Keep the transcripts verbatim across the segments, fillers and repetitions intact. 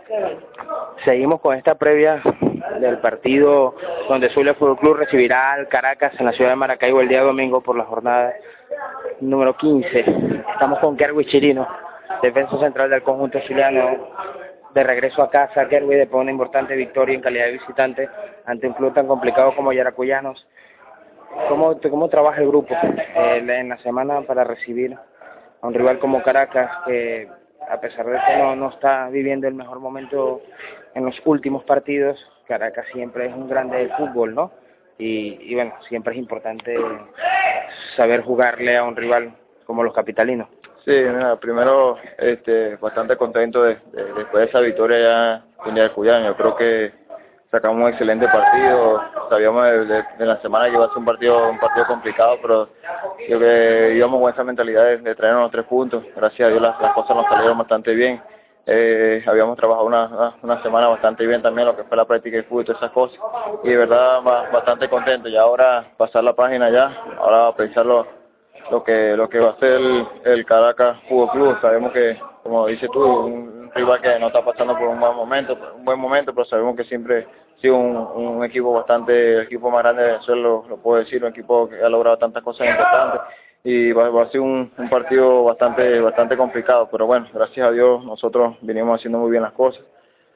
Seguimos con esta previa del partido donde Zulia Fútbol Club recibirá al Caracas en la ciudad de Maracaibo el día domingo por la jornada número quince. Estamos con Kerwin Chirino, defensa central del conjunto zuliano, de regreso a casa. Kerwin, después de una importante victoria en calidad de visitante ante un club tan complicado como Yaracuyanos. ¿Cómo, cómo trabaja el grupo eh, en la semana para recibir a un rival como Caracas, que a pesar de que no, no está viviendo el mejor momento en los últimos partidos? Caracas siempre es un grande del fútbol, ¿no? Y, y bueno, siempre es importante saber jugarle a un rival como los capitalinos. Sí, mira, primero este, bastante contento de, de, después de esa victoria ya en Yaracuyanos. Yo creo que sacamos un excelente partido. Sabíamos de, de, de la semana que iba a ser un partido un partido complicado, pero yo que íbamos con esa mentalidad de, de traernos los tres puntos. Gracias a Dios las, las cosas nos salieron bastante bien. Eh, habíamos trabajado una, una semana bastante bien también, lo que fue la práctica de fútbol y todas esas cosas. Y de verdad bastante contento. Y ahora pasar la página ya, ahora pensarlo lo que lo que va a ser el, el Caracas Fútbol Club. Sabemos que, como dices tú, un rival que no está pasando por un buen momento, un buen momento, pero sabemos que siempre ha sido un, un equipo bastante, el equipo más grande de Venezuela, lo, lo puedo decir, un equipo que ha logrado tantas cosas importantes, y va, va a ser un, un partido bastante bastante complicado, pero bueno, gracias a Dios nosotros vinimos haciendo muy bien las cosas.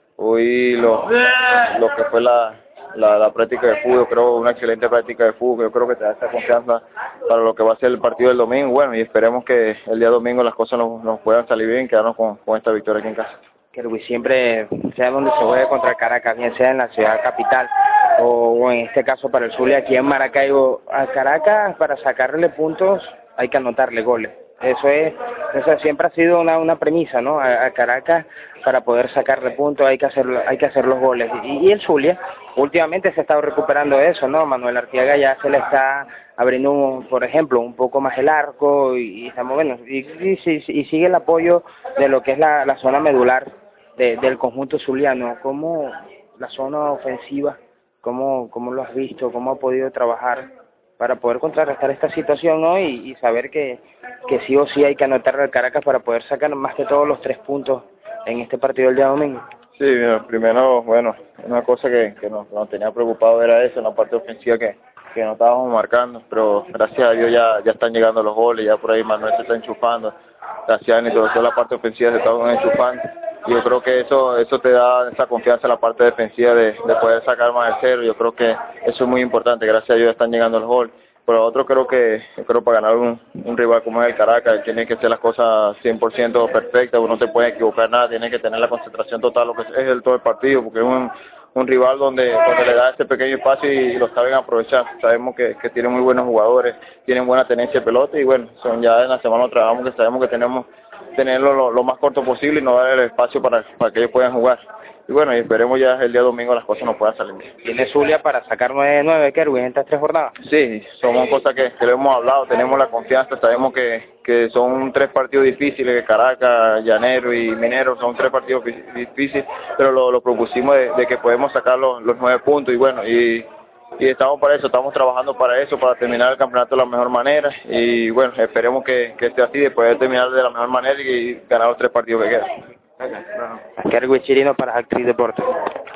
Hoy lo, lo que fue la La, la práctica de fútbol, creo una excelente práctica de fútbol, yo creo que te da esa confianza para lo que va a ser el partido del domingo. Bueno, y esperemos que el día domingo las cosas nos, nos puedan salir bien, quedarnos con, con esta victoria aquí en casa. Kerwin, siempre, sea donde se juegue contra el Caracas, bien sea en la ciudad capital o, o en este caso para el Zulia aquí en Maracaibo, a Caracas para sacarle puntos hay que anotarle goles. Eso es, eso siempre ha sido una, una premisa, ¿no? A, a Caracas, para poder sacarle puntos hay que hacer, hay que hacer los goles. Y, y el Zulia últimamente se ha estado recuperando eso, ¿no? Manuel Arteaga ya se le está abriendo, un, por ejemplo, un poco más el arco y, y estamos bueno. Y, y, y, y sigue el apoyo de lo que es la, la zona medular de, del conjunto zuliano. ¿Cómo la zona ofensiva, cómo, cómo lo has visto, cómo ha podido trabajar para poder contrarrestar esta situación, ¿no? Y, y saber que, que sí o sí hay que anotarle al Caracas para poder sacar más que todos los tres puntos en este partido del día domingo? Sí, primero, bueno, una cosa que, que nos, nos tenía preocupado era eso, la parte ofensiva que, que no estábamos marcando, pero gracias a Dios ya, ya están llegando los goles, ya por ahí Manuel se está enchufando, gracias a toda la parte ofensiva se está enchufando. Y yo creo que eso eso te da esa confianza en la parte defensiva de, de poder sacar más el cero. Yo creo que eso es muy importante, gracias a Dios están llegando los goles. Pero otro creo que yo creo para ganar un, un rival como es el Caracas tiene que hacer las cosas cien por ciento perfectas, uno no se puede equivocar nada, tiene que tener la concentración total, lo que es el todo el partido, porque es un, un rival donde, donde le da ese pequeño espacio y, y lo saben aprovechar. Sabemos que, que tiene muy buenos jugadores, tienen buena tenencia de pelota y bueno, son ya en la semana lo trabajamos, que sabemos que tenemos tenerlo lo, lo más corto posible y no darle el espacio para, para que ellos puedan jugar. Y bueno, y esperemos ya el día domingo las cosas nos puedan salir bien. ¿Tiene Zulia para sacar nueve nueve, Kerwin, en estas tres jornadas? Sí, somos cosas que, que le hemos hablado, tenemos la confianza, sabemos que, que son tres partidos difíciles, que Caracas, Llanero y Minero son tres partidos difíciles, pero lo, lo propusimos de, de que podemos sacar los, los nueve puntos y bueno, y, y estamos para eso, estamos trabajando para eso, para terminar el campeonato de la mejor manera y bueno, esperemos que, que esté así, de poder terminar de la mejor manera y ganar los tres partidos que quedan. Okay. Kerwin Chirino para Actriz Deportes.